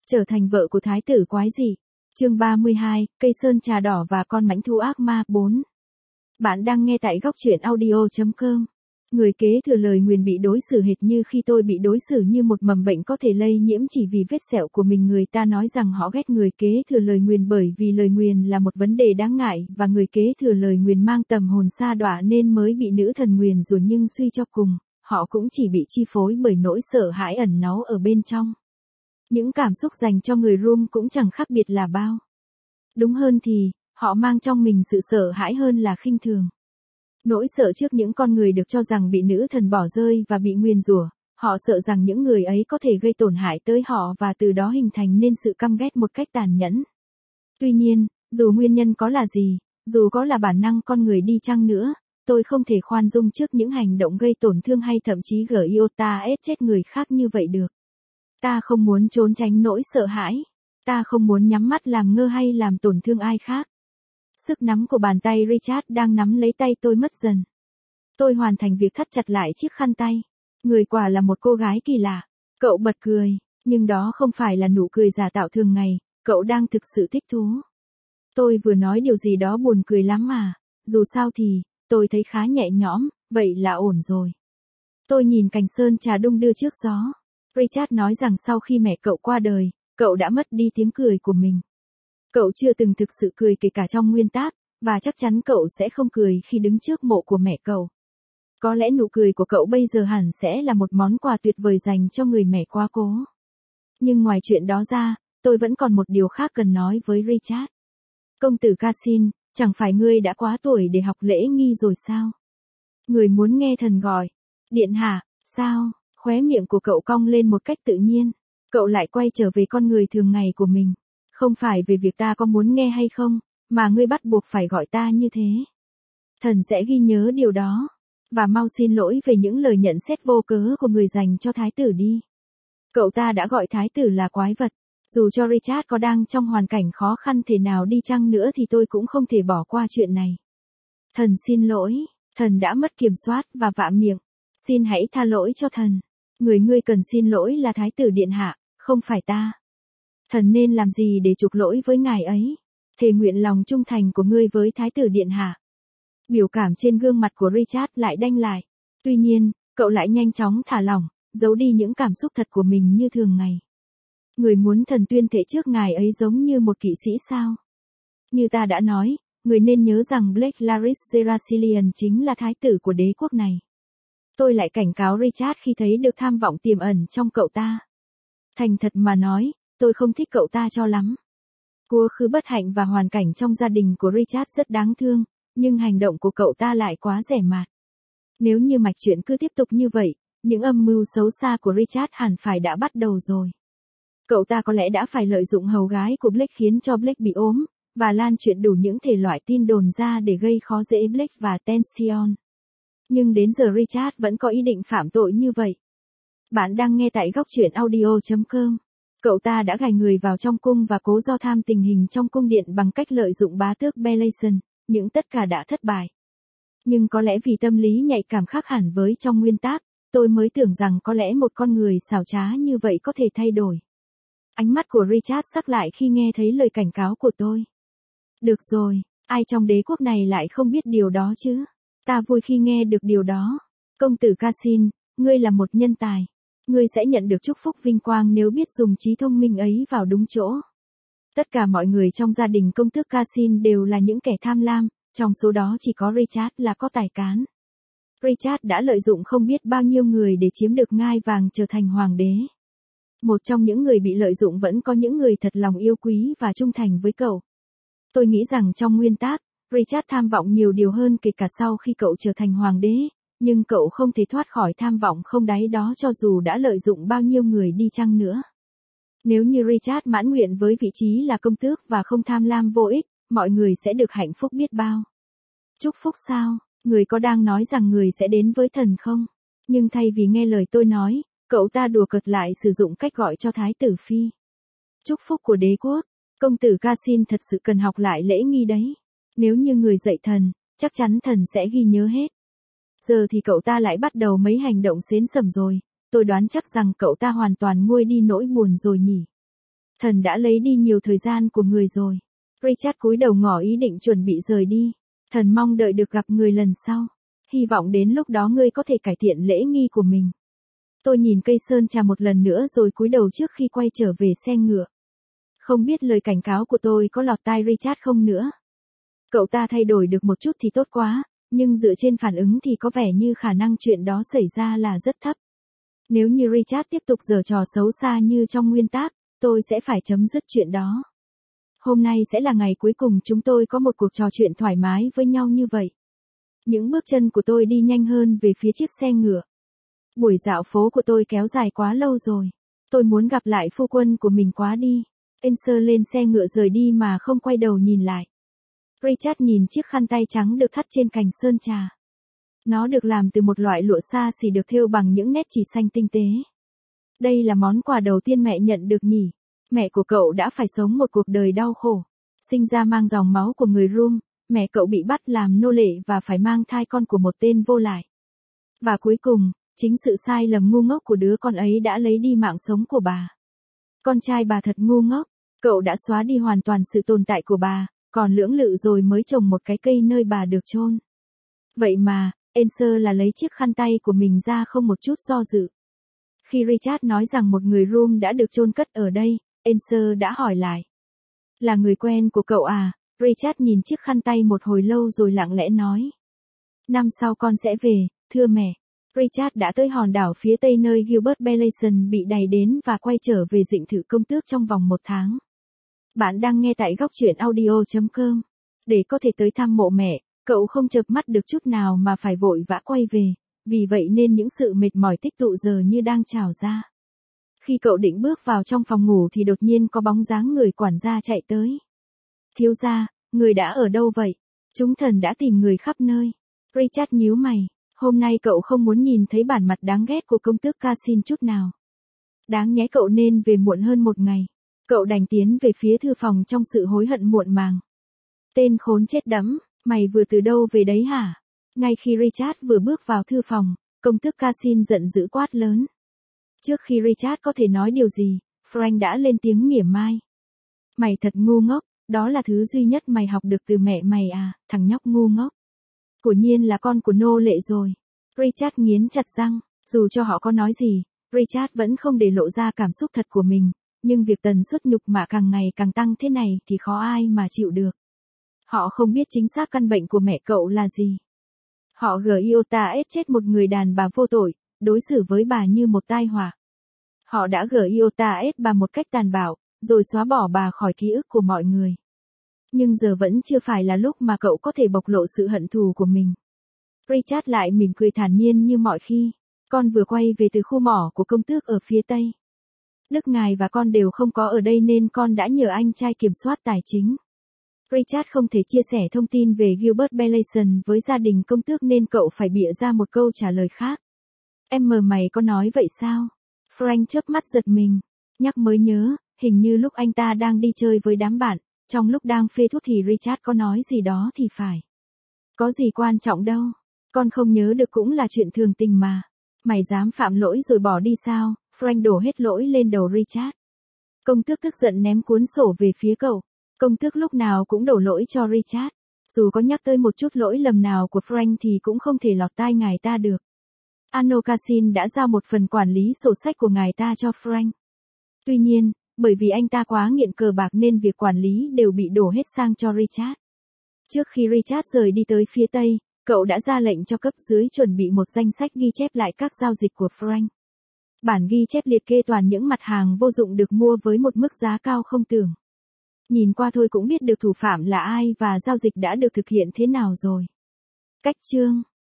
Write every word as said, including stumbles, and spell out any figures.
Trở thành vợ của thái tử quái dị. Chương ba mươi hai, cây sơn trà đỏ và con mãnh thú ác ma bốn. Bạn đang nghe tại góc truyện audio chấm com. Người kế thừa lời nguyền bị đối xử hệt như khi tôi bị đối xử như một mầm bệnh có thể lây nhiễm chỉ vì vết sẹo của mình. Người ta nói rằng họ ghét người kế thừa lời nguyền bởi vì lời nguyền là một vấn đề đáng ngại và người kế thừa lời nguyền mang tầm hồn sa đọa nên mới bị nữ thần nguyền rủa, nhưng suy cho cùng, họ cũng chỉ bị chi phối bởi nỗi sợ hãi ẩn náu ở bên trong. Những cảm xúc dành cho người Rum cũng chẳng khác biệt là bao. Đúng hơn thì, họ mang trong mình sự sợ hãi hơn là khinh thường. Nỗi sợ trước những con người được cho rằng bị nữ thần bỏ rơi và bị nguyền rủa, họ sợ rằng những người ấy có thể gây tổn hại tới họ và từ đó hình thành nên sự căm ghét một cách tàn nhẫn. Tuy nhiên, dù nguyên nhân có là gì, dù có là bản năng con người đi chăng nữa, tôi không thể khoan dung trước những hành động gây tổn thương hay thậm chí gờ iota ết chết người khác như vậy được. Ta không muốn trốn tránh nỗi sợ hãi. Ta không muốn nhắm mắt làm ngơ hay làm tổn thương ai khác. Sức nắm của bàn tay Richard đang nắm lấy tay tôi mất dần. Tôi hoàn thành việc thắt chặt lại chiếc khăn tay. Người quả là một cô gái kỳ lạ. Cậu bật cười, nhưng đó không phải là nụ cười giả tạo thường ngày, cậu đang thực sự thích thú. Tôi vừa nói điều gì đó buồn cười lắm mà, dù sao thì, tôi thấy khá nhẹ nhõm, vậy là ổn rồi. Tôi nhìn cành sơn trà đung đưa trước gió. Richard nói rằng sau khi mẹ cậu qua đời, cậu đã mất đi tiếng cười của mình. Cậu chưa từng thực sự cười kể cả trong nguyên tác, và chắc chắn cậu sẽ không cười khi đứng trước mộ của mẹ cậu. Có lẽ nụ cười của cậu bây giờ hẳn sẽ là một món quà tuyệt vời dành cho người mẹ quá cố. Nhưng ngoài chuyện đó ra, tôi vẫn còn một điều khác cần nói với Richard. Công tử Cassin, chẳng phải ngươi đã quá tuổi để học lễ nghi rồi sao? Người muốn nghe thần gọi. Điện hạ, sao? Khóe miệng của cậu cong lên một cách tự nhiên. Cậu lại quay trở về con người thường ngày của mình. Không phải về việc ta có muốn nghe hay không, mà ngươi bắt buộc phải gọi ta như thế. Thần sẽ ghi nhớ điều đó. Và mau xin lỗi về những lời nhận xét vô cớ của người dành cho thái tử đi. Cậu ta đã gọi thái tử là quái vật. Dù cho Richard có đang trong hoàn cảnh khó khăn thế nào đi chăng nữa thì tôi cũng không thể bỏ qua chuyện này. Thần xin lỗi, thần đã mất kiểm soát và vạ miệng. Xin hãy tha lỗi cho thần. Người ngươi cần xin lỗi là thái tử điện hạ, không phải ta. Thần nên làm gì để chuộc lỗi với ngài ấy? Thề nguyện lòng trung thành của ngươi với thái tử điện hạ. Biểu cảm trên gương mặt của Richard lại đanh lại. Tuy nhiên, cậu lại nhanh chóng thả lỏng, giấu đi những cảm xúc thật của mình như thường ngày. Người muốn thần tuyên thệ trước ngài ấy giống như một kỵ sĩ sao? Như ta đã nói, người nên nhớ rằng Blake Laris Serasilian chính là thái tử của đế quốc này. Tôi lại cảnh cáo Richard khi thấy được tham vọng tiềm ẩn trong cậu ta. Thành thật mà nói, tôi không thích cậu ta cho lắm. Quá khứ bất hạnh và hoàn cảnh trong gia đình của Richard rất đáng thương, nhưng hành động của cậu ta lại quá rẻ mạt. Nếu như mạch chuyện cứ tiếp tục như vậy, những âm mưu xấu xa của Richard hẳn phải đã bắt đầu rồi. Cậu ta có lẽ đã phải lợi dụng hầu gái của Blake khiến cho Blake bị ốm, và lan truyền đủ những thể loại tin đồn ra để gây khó dễ Blake và Tension. Nhưng đến giờ Richard vẫn có ý định phạm tội như vậy. Bạn đang nghe tại góc truyện audio chấm com. Cậu ta đã gài người vào trong cung và cố do tham tình hình trong cung điện bằng cách lợi dụng bá tước Belason, nhưng tất cả đã thất bại. Nhưng có lẽ vì tâm lý nhạy cảm khác hẳn với trong nguyên tác, tôi mới tưởng rằng có lẽ một con người xảo trá như vậy có thể thay đổi. Ánh mắt của Richard sắc lại khi nghe thấy lời cảnh cáo của tôi. Được rồi, ai trong đế quốc này lại không biết điều đó chứ? Ta vui khi nghe được điều đó. Công tử Cassin, ngươi là một nhân tài. Ngươi sẽ nhận được chúc phúc vinh quang nếu biết dùng trí thông minh ấy vào đúng chỗ. Tất cả mọi người trong gia đình công tước Cassin đều là những kẻ tham lam, trong số đó chỉ có Richard là có tài cán. Richard đã lợi dụng không biết bao nhiêu người để chiếm được ngai vàng trở thành hoàng đế. Một trong những người bị lợi dụng vẫn có những người thật lòng yêu quý và trung thành với cậu. Tôi nghĩ rằng trong nguyên tác, Richard tham vọng nhiều điều hơn kể cả sau khi cậu trở thành hoàng đế, nhưng cậu không thể thoát khỏi tham vọng không đáy đó cho dù đã lợi dụng bao nhiêu người đi chăng nữa. Nếu như Richard mãn nguyện với vị trí là công tước và không tham lam vô ích, mọi người sẽ được hạnh phúc biết bao. Chúc phúc sao? Người có đang nói rằng người sẽ đến với thần không? Nhưng thay vì nghe lời tôi nói, cậu ta đùa cợt lại sử dụng cách gọi cho thái tử phi. Chúc phúc của đế quốc. Công tử Cassin thật sự cần học lại lễ nghi đấy. Nếu như người dạy thần, chắc chắn thần sẽ ghi nhớ hết. Giờ thì cậu ta lại bắt đầu mấy hành động xến sẩm rồi, tôi đoán chắc rằng cậu ta hoàn toàn nguôi đi nỗi buồn rồi nhỉ. Thần đã lấy đi nhiều thời gian của người rồi. Richard cúi đầu ngỏ ý định chuẩn bị rời đi. Thần mong đợi được gặp người lần sau. Hy vọng đến lúc đó ngươi có thể cải thiện lễ nghi của mình. Tôi nhìn cây sơn trà một lần nữa rồi cúi đầu trước khi quay trở về xe ngựa. Không biết lời cảnh cáo của tôi có lọt tai Richard không nữa. Cậu ta thay đổi được một chút thì tốt quá, nhưng dựa trên phản ứng thì có vẻ như khả năng chuyện đó xảy ra là rất thấp. Nếu như Richard tiếp tục giở trò xấu xa như trong nguyên tác, tôi sẽ phải chấm dứt chuyện đó. Hôm nay sẽ là ngày cuối cùng chúng tôi có một cuộc trò chuyện thoải mái với nhau như vậy. Những bước chân của tôi đi nhanh hơn về phía chiếc xe ngựa. Buổi dạo phố của tôi kéo dài quá lâu rồi. Tôi muốn gặp lại phu quân của mình quá đi. Enser lên xe ngựa rời đi mà không quay đầu nhìn lại. Richard nhìn chiếc khăn tay trắng được thắt trên cành sơn trà. Nó được làm từ một loại lụa xa xỉ được thêu bằng những nét chỉ xanh tinh tế. Đây là món quà đầu tiên mẹ nhận được nhỉ. Mẹ của cậu đã phải sống một cuộc đời đau khổ. Sinh ra mang dòng máu của người Rum, mẹ cậu bị bắt làm nô lệ và phải mang thai con của một tên vô lại. Và cuối cùng, chính sự sai lầm ngu ngốc của đứa con ấy đã lấy đi mạng sống của bà. Con trai bà thật ngu ngốc, cậu đã xóa đi hoàn toàn sự tồn tại của bà, còn lưỡng lự rồi mới trồng một cái cây nơi bà được chôn. Vậy mà, Enser là lấy chiếc khăn tay của mình ra không một chút do dự. Khi Richard nói rằng một người Rum đã được chôn cất ở đây, Enser đã hỏi lại. Là người quen của cậu à? Richard nhìn chiếc khăn tay một hồi lâu rồi lặng lẽ nói. Năm sau con sẽ về, thưa mẹ. Richard đã tới hòn đảo phía tây nơi Gilbert Belason bị đày đến và quay trở về dinh thự công tước trong vòng một tháng. Bạn đang nghe tại góc truyện audio chấm com. Để có thể tới thăm mộ mẹ, cậu không chợp mắt được chút nào mà phải vội vã quay về, vì vậy nên những sự mệt mỏi tích tụ giờ như đang trào ra. Khi cậu định bước vào trong phòng ngủ thì đột nhiên có bóng dáng người quản gia chạy tới. Thiếu gia, người đã ở đâu vậy? Chúng thần đã tìm người khắp nơi. Richard nhíu mày, hôm nay cậu không muốn nhìn thấy bản mặt đáng ghét của công tước Cassin chút nào. Đáng nhẽ cậu nên về muộn hơn một ngày. Cậu đành tiến về phía thư phòng trong sự hối hận muộn màng. Tên khốn chết đẫm, mày vừa từ đâu về đấy hả? Ngay khi Richard vừa bước vào thư phòng, công tước Cassin giận dữ quát lớn. Trước khi Richard có thể nói điều gì, Frank đã lên tiếng mỉa mai. Mày thật ngu ngốc, đó là thứ duy nhất mày học được từ mẹ mày à, thằng nhóc ngu ngốc. Quả nhiên là con của nô lệ rồi. Richard nghiến chặt răng, dù cho họ có nói gì, Richard vẫn không để lộ ra cảm xúc thật của mình, nhưng việc tần suất nhục mạ càng ngày càng tăng thế này thì khó ai mà chịu được. Họ không biết chính xác căn bệnh của mẹ cậu là gì. Họ Giota ết chết một người đàn bà vô tội, đối xử với bà như một tai họa. Họ đã Giota ết bà một cách tàn bạo, rồi xóa bỏ bà khỏi ký ức của mọi người. Nhưng giờ vẫn chưa phải là lúc mà cậu có thể bộc lộ sự hận thù của mình. Richard lại mỉm cười thản nhiên như mọi khi. Con vừa quay về từ khu mỏ của công tước ở phía tây. Đức ngài và con đều không có ở đây nên con đã nhờ anh trai kiểm soát tài chính. Richard không thể chia sẻ thông tin về Gilbert Belason với gia đình công tước nên cậu phải bịa ra một câu trả lời khác. Em mờ mày có nói vậy sao? Frank chớp mắt giật mình. Nhắc mới nhớ, hình như lúc anh ta đang đi chơi với đám bạn, trong lúc đang phê thuốc thì Richard có nói gì đó thì phải. Có gì quan trọng đâu, con không nhớ được cũng là chuyện thường tình mà. Mày dám phạm lỗi rồi bỏ đi sao? Frank đổ hết lỗi lên đầu Richard. Công tước tức giận ném cuốn sổ về phía cậu. Công tước lúc nào cũng đổ lỗi cho Richard. Dù có nhắc tới một chút lỗi lầm nào của Frank thì cũng không thể lọt tai ngài ta được. Arno Cassin đã giao một phần quản lý sổ sách của ngài ta cho Frank. Tuy nhiên, bởi vì anh ta quá nghiện cờ bạc nên việc quản lý đều bị đổ hết sang cho Richard. Trước khi Richard rời đi tới phía Tây, cậu đã ra lệnh cho cấp dưới chuẩn bị một danh sách ghi chép lại các giao dịch của Frank. Bản ghi chép liệt kê toàn những mặt hàng vô dụng được mua với một mức giá cao không tưởng. Nhìn qua thôi cũng biết được thủ phạm là ai và giao dịch đã được thực hiện thế nào rồi. Cách chương